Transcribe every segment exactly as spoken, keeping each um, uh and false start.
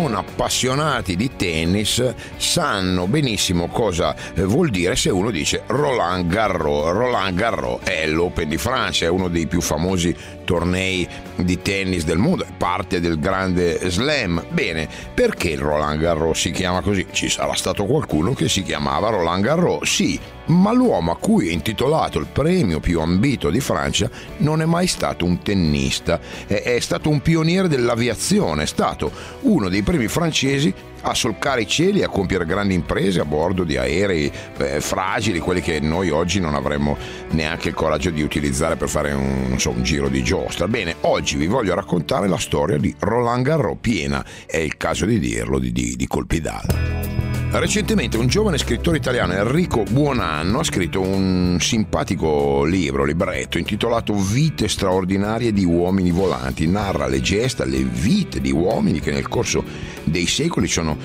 non appassionati di tennis sanno benissimo cosa vuol dire se uno dice Roland Garros. Roland Garros è l'Open di Francia, è uno dei più famosi tornei di tennis del mondo, è parte del grande slam. Bene, perché il Roland Garros si chiama così? Ci sarà stato qualcuno che si chiamava Roland Garros, sì, ma l'uomo a cui è intitolato il premio più ambito di Francia non è mai stato un tennista, è, è stato un pioniere dell'aviazione, è stato uno dei primi francesi a solcare i cieli, a compiere grandi imprese a bordo di aerei eh, fragili, quelli che noi oggi non avremmo neanche il coraggio di utilizzare per fare un, non so, un giro di giostra. Bene, oggi vi voglio raccontare la storia di Roland Garros, piena, è il caso di dirlo, di, di, di colpi d'ala. Recentemente un giovane scrittore italiano, Enrico Buonanno, ha scritto un simpatico libro, libretto, intitolato Vite straordinarie di uomini volanti. Narra le gesta, le vite di uomini che nel corso dei secoli sono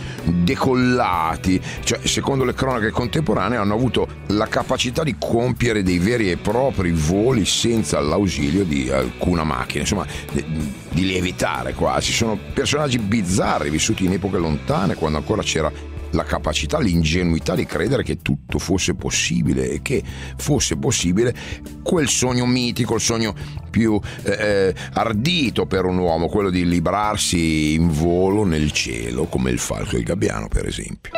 decollati, cioè secondo le cronache contemporanee hanno avuto la capacità di compiere dei veri e propri voli senza l'ausilio di alcuna macchina, insomma di lievitare quasi. Sono personaggi bizzarri vissuti in epoche lontane, quando ancora c'era la capacità, l'ingenuità di credere che tutto fosse possibile e che fosse possibile quel sogno mitico, il sogno più eh, ardito per un uomo, quello di librarsi in volo nel cielo come il falco e il gabbiano, per esempio.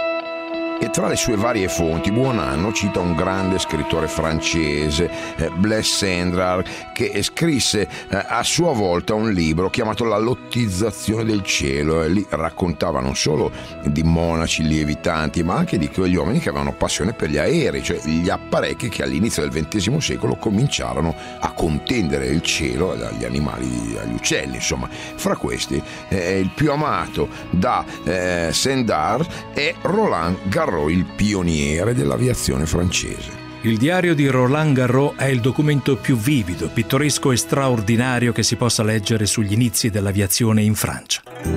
E tra le sue varie fonti Buonanno cita un grande scrittore francese, eh, Blaise Cendrars, che scrisse eh, a sua volta un libro chiamato La lottizzazione del cielo, e lì raccontava non solo di monaci lievitanti ma anche di quegli uomini che avevano passione per gli aerei, cioè gli apparecchi che all'inizio del ventesimo secolo cominciarono a contendere il cielo agli animali, agli uccelli, insomma. Fra questi eh, il più amato da eh, Cendrars è Roland Garros, il pioniere dell'aviazione francese. Il diario di Roland Garros è il documento più vivido, pittoresco e straordinario che si possa leggere sugli inizi dell'aviazione in Francia.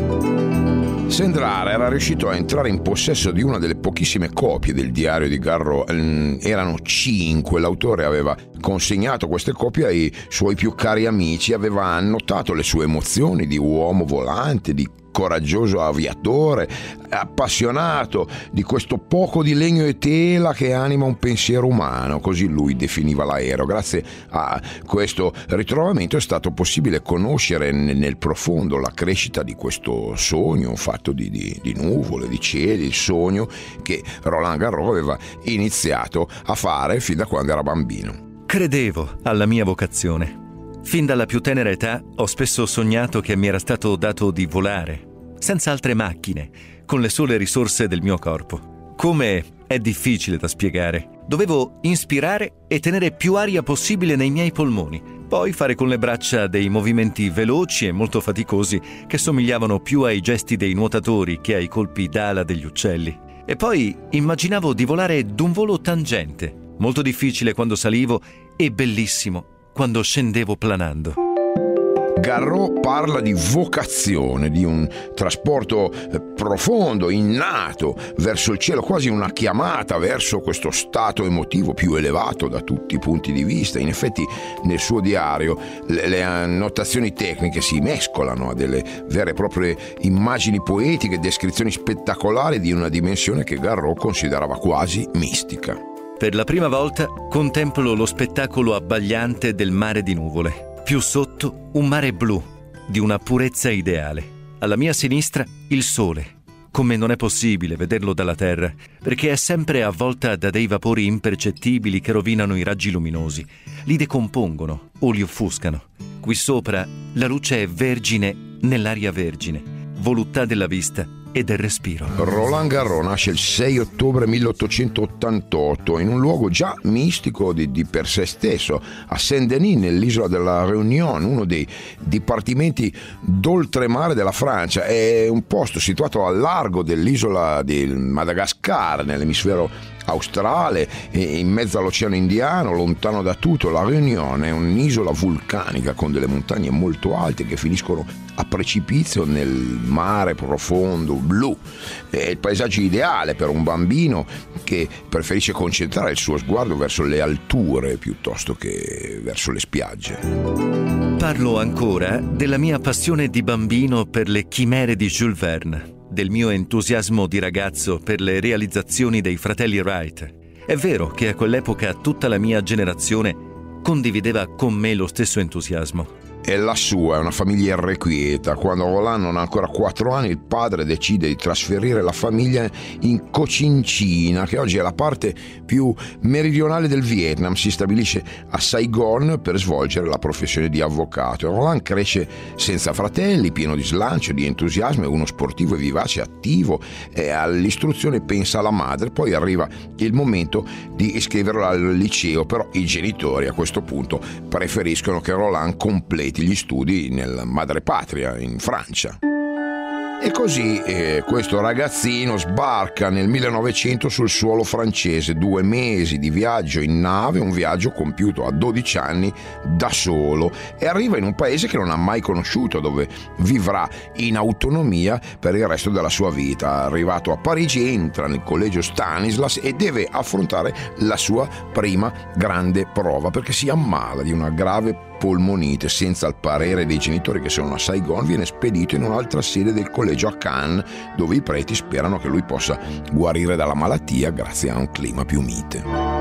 Cendrars era riuscito a entrare in possesso di una delle pochissime copie del diario di Garros, erano cinque, l'autore aveva consegnato queste copie ai suoi più cari amici, aveva annotato le sue emozioni di uomo volante, di coraggioso aviatore, appassionato di questo poco di legno e tela che anima un pensiero umano, così lui definiva l'aereo. Grazie a questo ritrovamento è stato possibile conoscere nel profondo la crescita di questo sogno fatto di, di, di nuvole, di cieli, il sogno che Roland Garros aveva iniziato a fare fin da quando era bambino. Credevo alla mia vocazione. Fin dalla più tenera età ho spesso sognato che mi era stato dato di volare, senza altre macchine, con le sole risorse del mio corpo. Come è difficile da spiegare. Dovevo inspirare e tenere più aria possibile nei miei polmoni, poi fare con le braccia dei movimenti veloci e molto faticosi che somigliavano più ai gesti dei nuotatori che ai colpi d'ala degli uccelli. E poi immaginavo di volare d'un volo tangente, molto difficile quando salivo e bellissimo quando scendevo planando. Garros parla di vocazione, di un trasporto profondo, innato verso il cielo, quasi una chiamata verso questo stato emotivo più elevato da tutti i punti di vista. In effetti nel suo diario le, le annotazioni tecniche si mescolano a delle vere e proprie immagini poetiche, descrizioni spettacolari di una dimensione che Garros considerava quasi mistica. Per la prima volta contemplo lo spettacolo abbagliante del mare di nuvole. Più sotto un mare blu, di una purezza ideale. Alla mia sinistra il sole, come non è possibile vederlo dalla terra, perché è sempre avvolta da dei vapori impercettibili che rovinano i raggi luminosi, li decompongono o li offuscano. Qui sopra la luce è vergine nell'aria vergine, voluttà della vista e del respiro. Roland Garros nasce il sei ottobre milleottocentottantotto in un luogo già mistico di, di per sé stesso, a Saint-Denis, nell'isola della Réunion, uno dei dipartimenti d'oltremare della Francia. È un posto situato al largo dell'isola di Madagascar, nell'emisfero australe, in mezzo all'oceano Indiano, lontano da tutto. La Réunion è un'isola vulcanica con delle montagne molto alte che finiscono a precipizio nel mare profondo blu. È il paesaggio ideale per un bambino che preferisce concentrare il suo sguardo verso le alture piuttosto che verso le spiagge. Parlo ancora della mia passione di bambino per le chimere di Jules Verne, del mio entusiasmo di ragazzo per le realizzazioni dei fratelli Wright. È vero che a quell'epoca tutta la mia generazione condivideva con me lo stesso entusiasmo. E la sua è una famiglia irrequieta. Quando Roland non ha ancora quattro anni, il padre decide di trasferire la famiglia in Cochinchina, che oggi è la parte più meridionale del Vietnam. Si stabilisce a Saigon per svolgere la professione di avvocato. Roland cresce senza fratelli, pieno di slancio, di entusiasmo, è uno sportivo e vivace, attivo, e all'istruzione pensa alla madre. Poi arriva il momento di iscriverlo al liceo, però i genitori a questo punto preferiscono che Roland completi gli studi nel madrepatria, in Francia. E così eh, questo ragazzino sbarca nel millenovecento sul suolo francese, due mesi di viaggio in nave, un viaggio compiuto a dodici anni da solo, e arriva in un paese che non ha mai conosciuto, dove vivrà in autonomia per il resto della sua vita. Arrivato a Parigi entra nel collegio Stanislas e deve affrontare la sua prima grande prova, perché si ammala di una grave polmonite. Senza il parere dei genitori, che sono a Saigon, viene spedito in un'altra sede del collegio a Cannes, dove i preti sperano che lui possa guarire dalla malattia grazie a un clima più mite.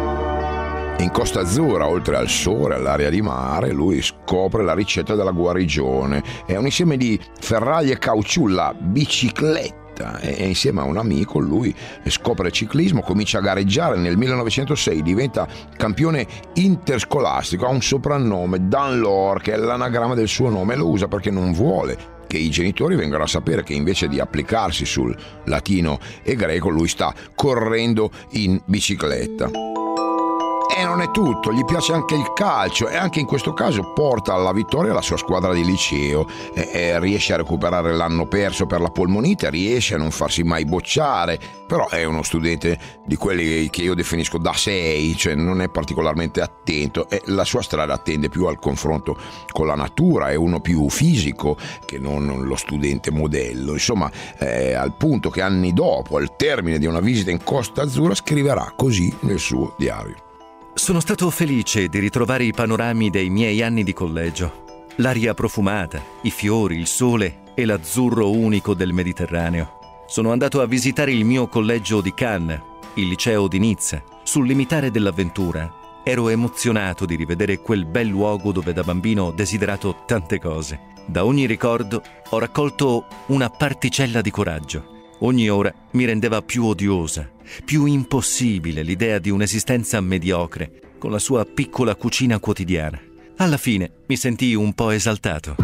In Costa Azzurra, oltre al sole, all'aria di mare, lui scopre la ricetta della guarigione. È un insieme di ferraglie e caucciù, la bicicletta, e insieme a un amico lui scopre il ciclismo, comincia a gareggiare. Nel millenovecentosei diventa campione interscolastico, ha un soprannome, Danlor, che è l'anagramma del suo nome, e lo usa perché non vuole che i genitori vengano a sapere che invece di applicarsi sul latino e greco lui sta correndo in bicicletta. E non è tutto, gli piace anche il calcio, e anche in questo caso porta alla vittoria la sua squadra di liceo, e, e riesce a recuperare l'anno perso per la polmonite, riesce a non farsi mai bocciare, però è uno studente di quelli che io definisco da sei, cioè non è particolarmente attento, e la sua strada tende più al confronto con la natura, è uno più fisico che non lo studente modello. Insomma, eh, al punto che anni dopo, al termine di una visita in Costa Azzurra, scriverà così nel suo diario: sono stato felice di ritrovare i panorami dei miei anni di collegio, l'aria profumata, i fiori, il sole e l'azzurro unico del Mediterraneo. Sono andato a visitare il mio collegio di Cannes, il liceo di Nizza, sul limitare dell'avventura. Ero emozionato di rivedere quel bel luogo dove da bambino ho desiderato tante cose. Da ogni ricordo ho raccolto una particella di coraggio. Ogni ora mi rendeva più odiosa, più impossibile l'idea di un'esistenza mediocre con la sua piccola cucina quotidiana. Alla fine mi sentii un po' esaltato.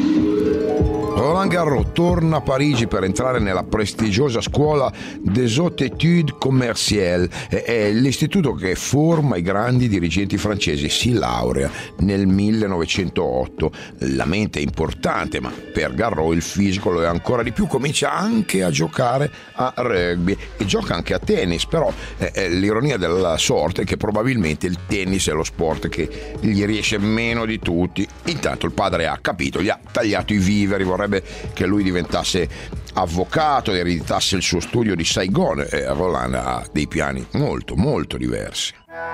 Roland Garros torna a Parigi per entrare nella prestigiosa scuola des Hautes Études Commerciales, è l'istituto che forma i grandi dirigenti francesi. Si laurea nel millenovecentootto. La mente è importante, ma per Garros il fisico lo è ancora di più. Comincia anche a giocare a rugby e gioca anche a tennis, però eh, l'ironia della sorte è che probabilmente il tennis è lo sport che gli riesce meno di tutti. Intanto il padre ha capito, gli ha tagliato i viveri, vorrebbe che lui diventasse avvocato e ereditasse il suo studio di Saigon, e Roland ha dei piani molto molto diversi.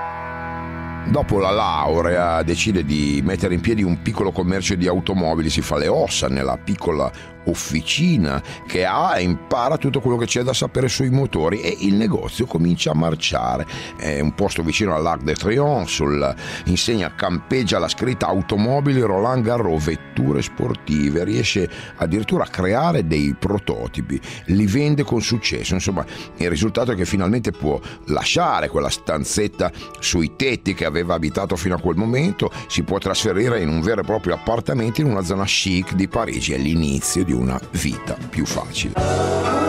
Dopo la laurea decide di mettere in piedi un piccolo commercio di automobili, si fa le ossa nella piccola officina che ha e impara tutto quello che c'è da sapere sui motori, e il negozio comincia a marciare. È un posto vicino all'Arc de Triomphe, sull'insegna campeggia la scritta automobili Roland Garros, vetture sportive. Riesce addirittura a creare dei prototipi, li vende con successo. Insomma, il risultato è che finalmente può lasciare quella stanzetta sui tetti che aveva abitato fino a quel momento, si può trasferire in un vero e proprio appartamento in una zona chic di Parigi. È l'inizio di una vita più facile.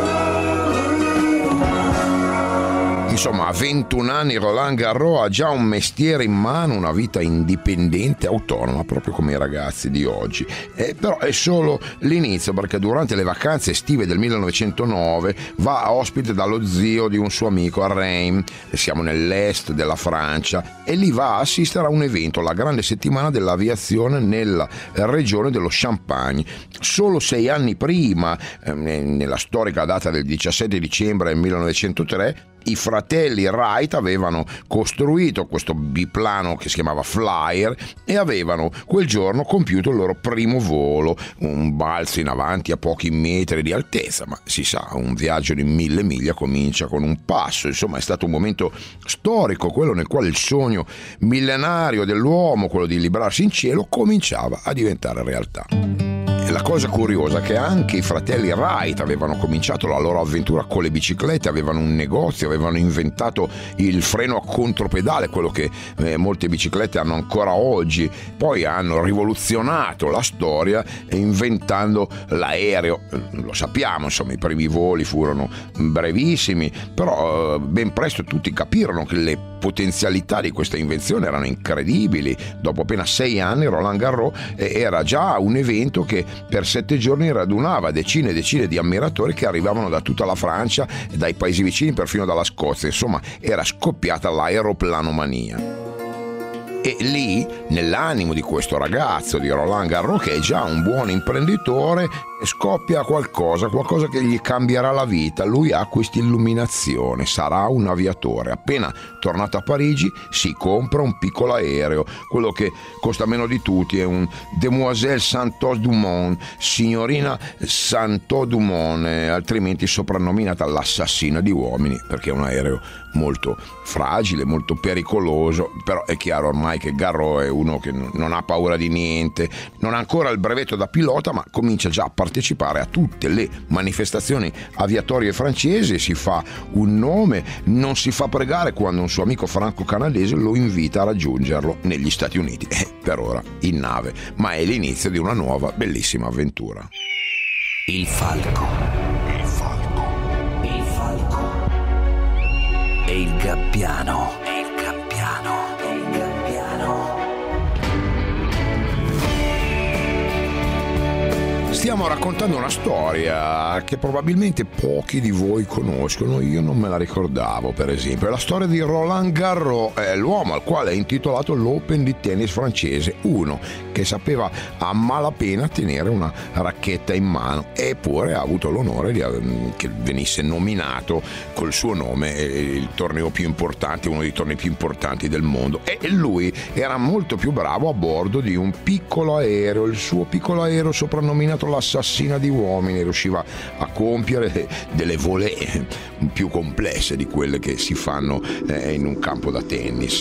Insomma, a ventuno anni Roland Garros ha già un mestiere in mano, una vita indipendente, autonoma, proprio come i ragazzi di oggi. Eh, però è solo l'inizio, perché durante le vacanze estive del millenovecentonove va ospite dallo zio di un suo amico a Reims, siamo nell'est della Francia, e lì va a assistere a un evento, la grande settimana dell'aviazione nella regione dello Champagne. Solo sei anni prima, eh, nella storica data del diciassette dicembre millenovecentotre, I fratelli Wright avevano costruito questo biplano che si chiamava Flyer e avevano quel giorno compiuto il loro primo volo, un balzo in avanti a pochi metri di altezza, ma si sa, un viaggio di mille miglia comincia con un passo. Insomma, è stato un momento storico, quello nel quale il sogno millenario dell'uomo, quello di librarsi in cielo, cominciava a diventare realtà. E la cosa curiosa è che anche i fratelli Wright avevano cominciato la loro avventura con le biciclette, avevano un negozio, avevano inventato il freno a contropedale, quello che eh, molte biciclette hanno ancora oggi. Poi hanno rivoluzionato la storia inventando l'aereo. Lo sappiamo, insomma, i primi voli furono brevissimi, però eh, ben presto tutti capirono che le potenzialità di questa invenzione erano incredibili. Dopo appena sei anni Roland Garros eh, era già un evento che per sette giorni radunava decine e decine di ammiratori che arrivavano da tutta la Francia e dai paesi vicini, perfino dalla Scozia. Insomma, era scoppiata l'aeroplanomania. E lì, nell'animo di questo ragazzo, di Roland Garros, che è già un buon imprenditore, scoppia qualcosa, qualcosa che gli cambierà la vita. Lui ha questa illuminazione, sarà un aviatore. Appena tornato a Parigi si compra un piccolo aereo, quello che costa meno di tutti, è un Demoiselle Santos Dumont, signorina Santos Dumont, eh, altrimenti soprannominata l'assassina di uomini, perché è un aereo molto fragile, molto pericoloso. Però è chiaro ormai che Garros è uno che non ha paura di niente, non ha ancora il brevetto da pilota, ma comincia già a partecipare a tutte le manifestazioni aviatorie francesi, si fa un nome, non si fa pregare quando un suo amico franco-canadese lo invita a raggiungerlo negli Stati Uniti, eh, per ora in nave, ma è l'inizio di una nuova bellissima avventura. Il falco, il falco, il falco e il gabbiano, e il gabbiano, e il gabbiano. Stiamo raccontando una storia che probabilmente pochi di voi conoscono, io non me la ricordavo. Per esempio, è la storia di Roland Garros, è l'uomo al quale è intitolato l'Open di tennis francese, uno che sapeva a malapena tenere una racchetta in mano, eppure ha avuto l'onore di, che venisse nominato col suo nome il torneo più importante, uno dei tornei più importanti del mondo. E lui era molto più bravo a bordo di un piccolo aereo, il suo piccolo aereo soprannominato l'assassina di uomini, riusciva a compiere delle volée più complesse di quelle che si fanno eh, in un campo da tennis.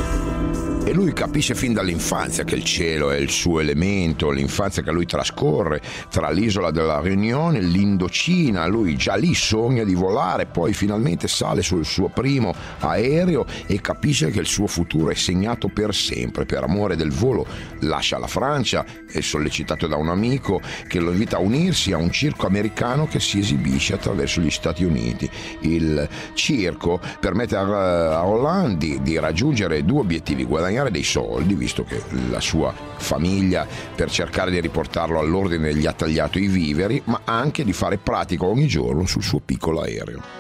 E lui capisce fin dall'infanzia che il cielo è il suo elemento, l'infanzia che lui trascorre tra l'isola della Réunion e l'Indocina. Lui già lì sogna di volare, poi finalmente sale sul suo primo aereo e capisce che il suo futuro è segnato per sempre. Per amore del volo lascia la Francia, è sollecitato da un amico che lo invita a unirsi a un circo americano che si esibisce attraverso gli Stati Uniti. Il circo permette a Roland di, di raggiungere due obiettivi: guadagnare dei soldi, visto che la sua famiglia, per cercare di riportarlo all'ordine, gli ha tagliato i viveri, ma anche di fare pratica ogni giorno sul suo piccolo aereo.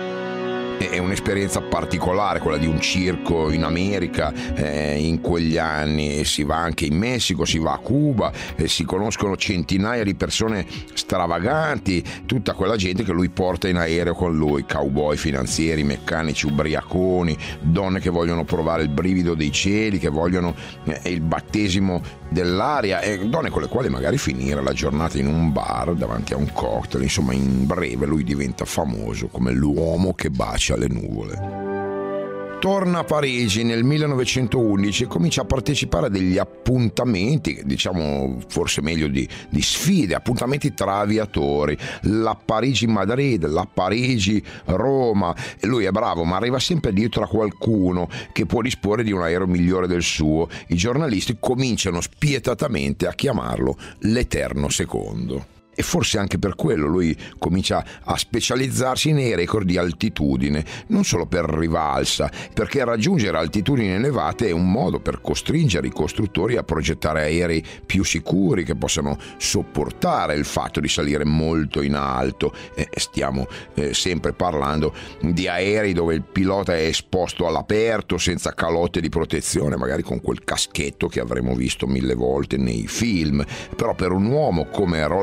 È un'esperienza particolare quella di un circo in America, eh, in quegli anni. Si va anche in Messico, si va a Cuba, eh, si conoscono centinaia di persone stravaganti, tutta quella gente che lui porta in aereo con lui: cowboy, finanzieri, meccanici, ubriaconi, donne che vogliono provare il brivido dei cieli, che vogliono eh, il battesimo dell'aria, e donne con le quali magari finire la giornata in un bar davanti a un cocktail. Insomma, in breve lui diventa famoso come l'uomo che bacia le nuvole. Torna a Parigi nel millenovecentoundici e comincia a partecipare a degli appuntamenti, diciamo forse meglio di, di sfide, appuntamenti tra aviatori, la Parigi-Madrid, la Parigi-Roma. E lui è bravo, ma arriva sempre dietro a qualcuno che può disporre di un aereo migliore del suo. I giornalisti cominciano spietatamente a chiamarlo l'Eterno Secondo. E forse anche per quello lui comincia a specializzarsi nei record di altitudine, non solo per rivalsa, perché raggiungere altitudini elevate è un modo per costringere i costruttori a progettare aerei più sicuri, che possano sopportare il fatto di salire molto in alto. Eh, stiamo eh, sempre parlando di aerei dove il pilota è esposto all'aperto, senza calotte di protezione, magari con quel caschetto che avremo visto mille volte nei film. Però per un uomo come Roland Garros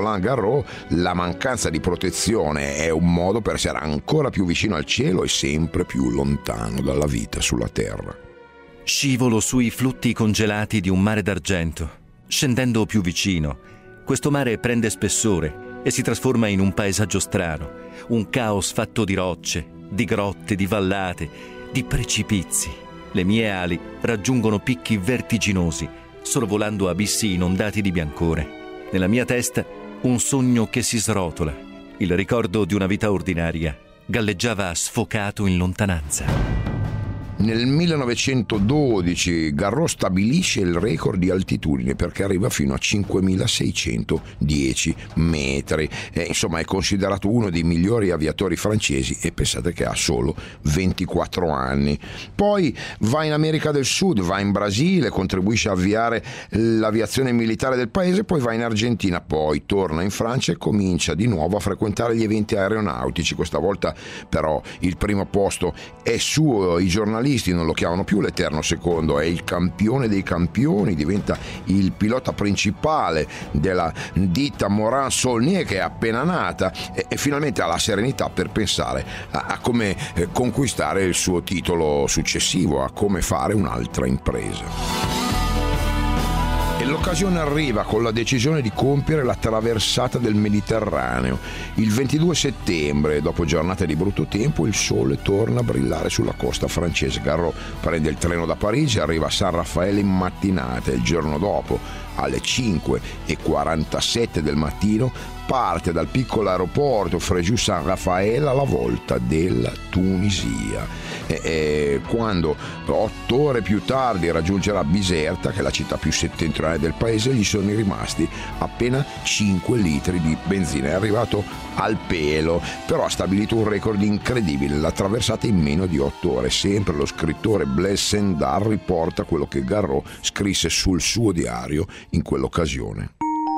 Garreau la mancanza di protezione è un modo per essere ancora più vicino al cielo e sempre più lontano dalla vita sulla terra. Scivolo sui flutti congelati di un mare d'argento. Scendendo più vicino, questo mare prende spessore e si trasforma in un paesaggio strano, un caos fatto di rocce, di grotte, di vallate, di precipizi. Le mie ali raggiungono picchi vertiginosi, sorvolando abissi inondati di biancore. Nella mia testa un sogno che si srotola. Il ricordo di una vita ordinaria galleggiava sfocato in lontananza. Nel millenovecentododici Garreau stabilisce il record di altitudine perché arriva fino a cinquemilaseicentodieci metri. Eh, insomma, è considerato uno dei migliori aviatori francesi e pensate che ha solo ventiquattro anni. Poi va in America del Sud, va in Brasile, contribuisce a avviare l'aviazione militare del paese, poi va in Argentina, poi torna in Francia e comincia di nuovo a frequentare gli eventi aeronautici. Questa volta però il primo posto è suo, i giornalisti non lo chiamano più l'eterno secondo, è il campione dei campioni, diventa il pilota principale della ditta Morane-Saulnier che è appena nata e, e finalmente ha la serenità per pensare a, a come eh, conquistare il suo titolo successivo, a come fare un'altra impresa. E l'occasione arriva con la decisione di compiere la traversata del Mediterraneo. Il ventidue settembre, dopo giornate di brutto tempo, il sole torna a brillare sulla costa francese. Garreau prende il treno da Parigi, arriva a San Raffaele in mattinata e il giorno dopo, alle cinque e quarantasette del mattino, parte dal piccolo aeroporto Fréjus-San Raffaele alla volta della Tunisia. E, e quando otto ore più tardi raggiungerà Biserta, che è la città più settentrionale del paese, gli sono rimasti appena cinque litri di benzina. È arrivato al pelo, però ha stabilito un record incredibile, la traversata in meno di otto ore. Sempre lo scrittore Blaise Sendar riporta quello che Garreau scrisse sul suo diario in quell'occasione.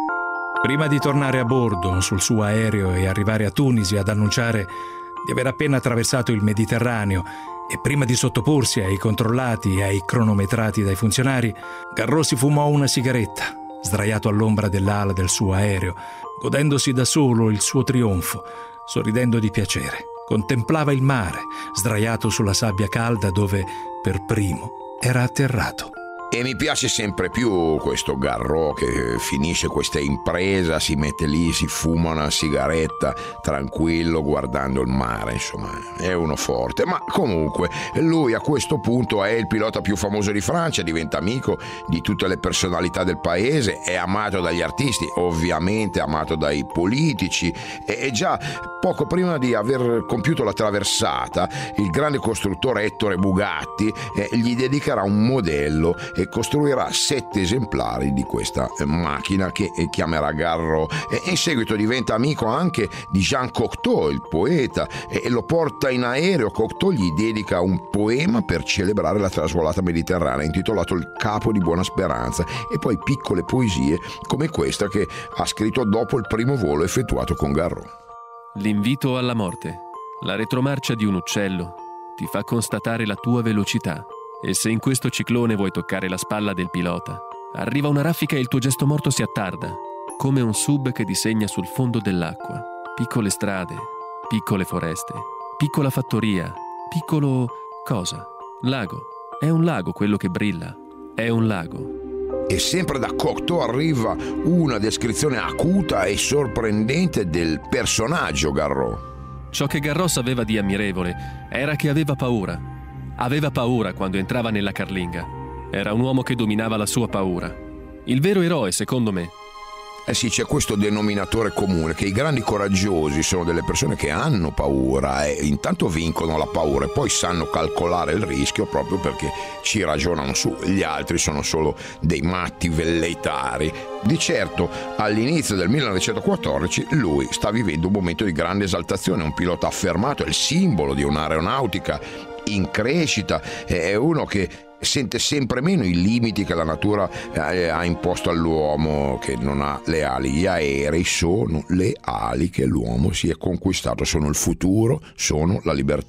Prima di tornare a bordo sul suo aereo e arrivare a Tunisi ad annunciare di aver appena attraversato il Mediterraneo e prima di sottoporsi ai controllati e ai cronometrati dai funzionari, Garreau si fumò una sigaretta, sdraiato all'ombra dell'ala del suo aereo, godendosi da solo il suo trionfo, sorridendo di piacere. Contemplava il mare, sdraiato sulla sabbia calda dove per primo era atterrato. E mi piace sempre più questo Garreau che finisce questa impresa, si mette lì, si fuma una sigaretta tranquillo guardando il mare, insomma è uno forte. Ma comunque lui a questo punto è il pilota più famoso di Francia, diventa amico di tutte le personalità del paese, è amato dagli artisti, ovviamente amato dai politici e già poco prima di aver compiuto la traversata il grande costruttore Ettore Bugatti eh, gli dedicherà un modello e costruirà sette esemplari di questa macchina che chiamerà Garreau e in seguito diventa amico anche di Jean Cocteau, il poeta, e lo porta in aereo. Cocteau gli dedica un poema per celebrare la trasvolata mediterranea intitolato Il capo di Buona Speranza e poi piccole poesie come questa che ha scritto dopo il primo volo effettuato con Garreau. L'invito alla morte. La retromarcia di un uccello ti fa constatare la tua velocità. E se in questo ciclone vuoi toccare la spalla del pilota, arriva una raffica e il tuo gesto morto si attarda, come un sub che disegna sul fondo dell'acqua. Piccole strade, piccole foreste, piccola fattoria, piccolo... cosa? Lago. È un lago quello che brilla. È un lago. E sempre da Cocteau arriva una descrizione acuta e sorprendente del personaggio Garreau. Ciò che Garreau sapeva di ammirevole era che aveva paura. Aveva paura quando entrava nella carlinga. Era un uomo che dominava la sua paura. Il vero eroe, secondo me. Eh sì, c'è questo denominatore comune, che i grandi coraggiosi sono delle persone che hanno paura e intanto vincono la paura e poi sanno calcolare il rischio proprio perché ci ragionano su. Gli altri sono solo dei matti velleitari. Di certo, all'inizio del millenovecentoquattordici lui sta vivendo un momento di grande esaltazione, un pilota affermato, è il simbolo di un'aeronautica in crescita, è uno che sente sempre meno i limiti che la natura ha imposto all'uomo, che non ha le ali. Gli aerei sono le ali che l'uomo si è conquistato, sono il futuro, sono la libertà.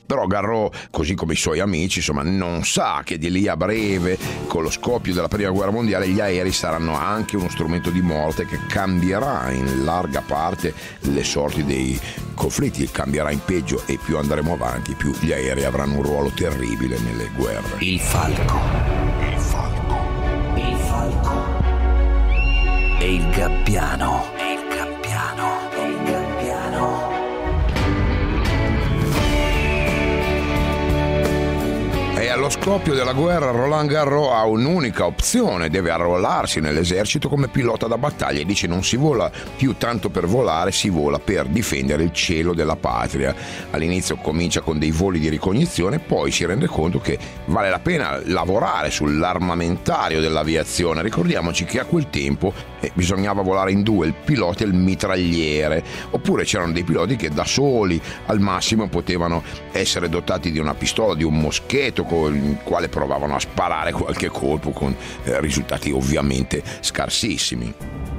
Però Garrot, così come i suoi amici, insomma, non sa che di lì a breve, con lo scoppio della prima guerra mondiale, gli aerei saranno anche uno strumento di morte che cambierà in larga parte le sorti dei conflitti, cambierà in peggio, e più andremo avanti più gli aerei avranno un ruolo terribile nelle guerre. Il falco. Il falco. Il falco. E il gabbiano. E il gabbiano. E il gabbiano. E allo scoppio della guerra Roland Garros ha un'unica opzione: deve arruolarsi nell'esercito come pilota da battaglia, e dice non si vola più tanto per volare, si vola per difendere il cielo della patria. All'inizio comincia con dei voli di ricognizione, poi si rende conto che vale la pena lavorare sull'armamentario dell'aviazione. Ricordiamoci che a quel tempo eh, bisognava volare in due, il pilota e il mitragliere, oppure c'erano dei piloti che da soli al massimo potevano essere dotati di una pistola, di un moschetto, con il quale provavano a sparare qualche colpo, con eh, risultati ovviamente scarsissimi.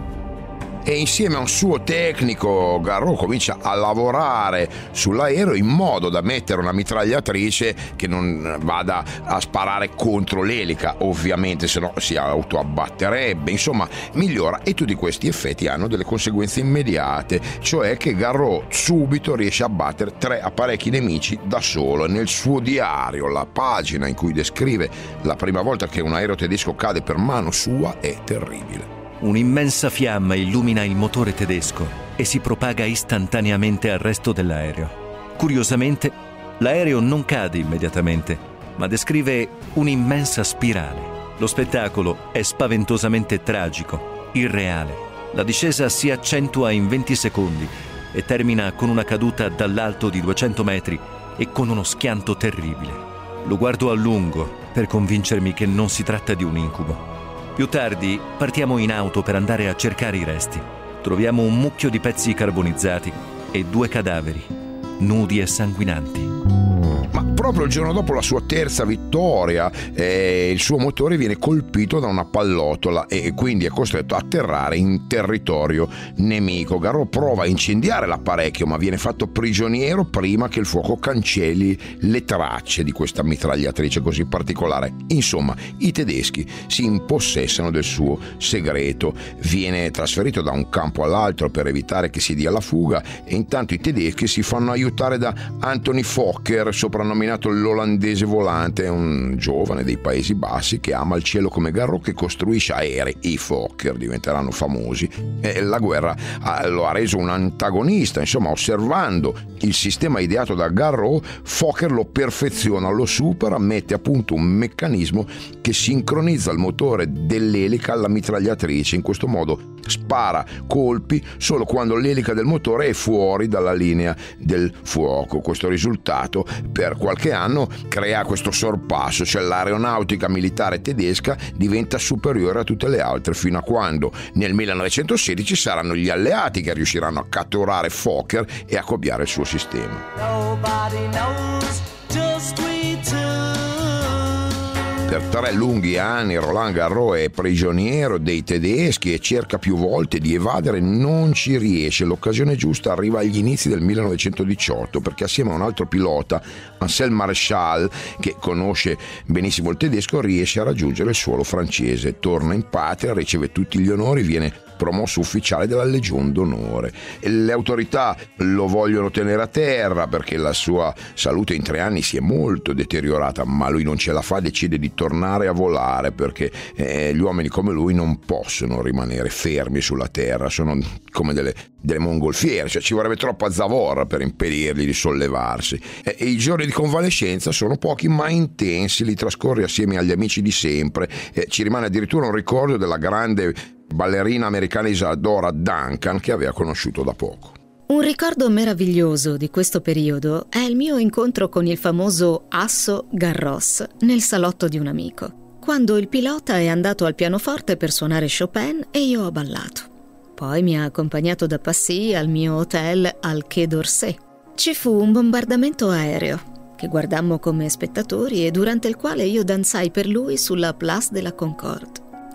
E insieme a un suo tecnico Garrot comincia a lavorare sull'aereo in modo da mettere una mitragliatrice che non vada a sparare contro l'elica, ovviamente, se no si autoabbatterebbe. Insomma, migliora, e tutti questi effetti hanno delle conseguenze immediate, cioè che Garrot subito riesce a battere tre apparecchi nemici da solo. Nel suo diario, la pagina in cui descrive la prima volta che un aereo tedesco cade per mano sua è terribile. Un'immensa fiamma illumina il motore tedesco e si propaga istantaneamente al resto dell'aereo. Curiosamente, l'aereo non cade immediatamente, ma descrive un'immensa spirale. Lo spettacolo è spaventosamente tragico, irreale. La discesa si accentua in venti secondi e termina con una caduta dall'alto di duecento metri e con uno schianto terribile. Lo guardo a lungo per convincermi che non si tratta di un incubo. Più tardi partiamo in auto per andare a cercare i resti. Troviamo un mucchio di pezzi carbonizzati e due cadaveri, nudi e sanguinanti. Ma proprio il giorno dopo la sua terza vittoria, eh, il suo motore viene colpito da una pallottola e quindi è costretto a atterrare in territorio nemico. Garrot prova a incendiare l'apparecchio, ma viene fatto prigioniero prima che il fuoco cancelli le tracce di questa mitragliatrice così particolare. Insomma, i tedeschi si impossessano del suo segreto. Viene trasferito da un campo all'altro per evitare che si dia la fuga, e intanto i tedeschi si fanno aiutare da Anthony Fokker, soprannominato l'olandese volante, un giovane dei Paesi Bassi che ama il cielo come Garrot, che costruisce aerei. I Fokker diventeranno famosi e la guerra lo ha reso un antagonista. Insomma, osservando il sistema ideato da Garrot, Fokker lo perfeziona, lo supera, mette a punto un meccanismo che sincronizza il motore dell'elica alla mitragliatrice. In questo modo spara colpi solo quando l'elica del motore è fuori dalla linea del fuoco. Questo risultato per qualche anno crea questo sorpasso, cioè l'aeronautica militare tedesca diventa superiore a tutte le altre, fino a quando nel millenovecentosedici saranno gli alleati che riusciranno a catturare Fokker e a copiare il suo sistema. Nobody knows, just we two. Per tre lunghi anni Roland Garrot è prigioniero dei tedeschi e cerca più volte di evadere, non ci riesce. L'occasione giusta arriva agli inizi del millenovecentodiciotto, perché assieme a un altro pilota, Anselme Maréchal, che conosce benissimo il tedesco, riesce a raggiungere il suolo francese. Torna in patria, riceve tutti gli onori, viene promosso ufficiale della Legion d'Onore. Le autorità lo vogliono tenere a terra perché la sua salute in tre anni si è molto deteriorata, ma lui non ce la fa, decide di tornare a volare perché eh, gli uomini come lui non possono rimanere fermi sulla terra, sono come delle, delle mongolfiere, cioè ci vorrebbe troppa zavorra per impedirgli di sollevarsi. E, e i giorni di convalescenza sono pochi ma intensi, li trascorre assieme agli amici di sempre. E ci rimane addirittura un ricordo della grande ballerina americana Isadora Duncan che aveva conosciuto da poco. Un ricordo meraviglioso di questo periodo è il mio incontro con il famoso asso Garros nel salotto di un amico, quando il pilota è andato al pianoforte per suonare Chopin e io ho ballato. Poi mi ha accompagnato da Passy al mio hotel al Quai d'Orsay. Ci fu un bombardamento aereo che guardammo come spettatori e durante il quale io danzai per lui sulla Place de la Concorde.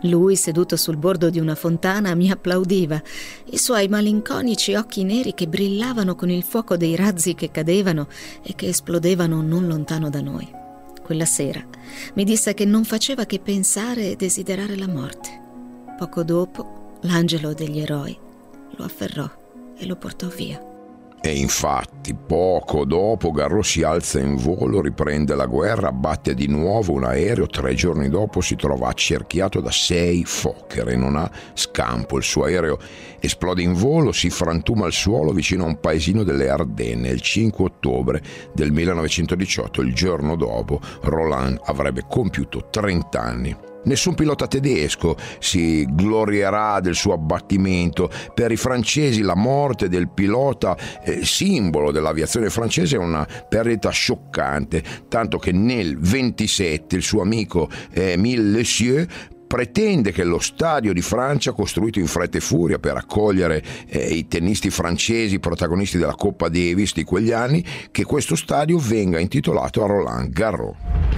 Lui, seduto sul bordo di una fontana, mi applaudiva, i suoi malinconici occhi neri che brillavano con il fuoco dei razzi che cadevano e che esplodevano non lontano da noi. Quella sera mi disse che non faceva che pensare e desiderare la morte. Poco dopo, l'angelo degli eroi lo afferrò e lo portò via. E infatti, poco dopo, Garreau si alza in volo, riprende la guerra, abbatte di nuovo un aereo. Tre giorni dopo si trova accerchiato da sei Fokker e non ha scampo. Il suo aereo esplode in volo, si frantuma al suolo vicino a un paesino delle Ardenne. Il cinque ottobre del millenovecentodiciotto, il giorno dopo, Roland avrebbe compiuto trenta anni. Nessun pilota tedesco si glorierà del suo abbattimento. Per i francesi la morte del pilota, eh, simbolo dell'aviazione francese, è una perdita scioccante, tanto che nel ventisette il suo amico Émile Lesieux pretende che lo stadio di Francia, costruito in fretta e furia per accogliere eh, i tennisti francesi protagonisti della Coppa Davis di quegli anni, che questo stadio venga intitolato a Roland Garros.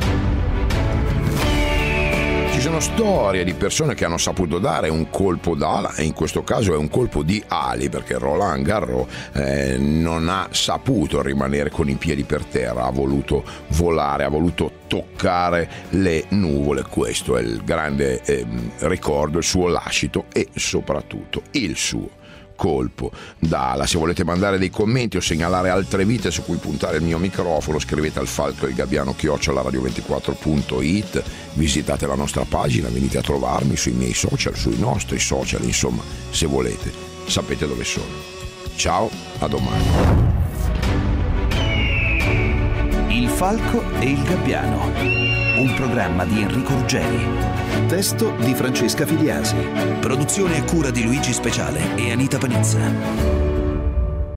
Ci sono storie di persone che hanno saputo dare un colpo d'ala, e in questo caso è un colpo di ali, perché Roland Garros eh, non ha saputo rimanere con i piedi per terra, ha voluto volare, ha voluto toccare le nuvole. Questo è il grande eh, ricordo, il suo lascito e soprattutto il suo colpo d'ala. Se volete mandare dei commenti o segnalare altre vite su cui puntare il mio microfono, scrivete al falco il gabbiano chiocciola radio ventiquattro punto it, visitate la nostra pagina, venite a trovarmi sui miei social, sui nostri social, insomma, se volete sapete dove sono. Ciao, a domani. Il falco e il gabbiano, un programma di Enrico Ruggeri. Testo di Francesca Filiasi. Produzione a cura di Luigi Speciale e Anita Panizza.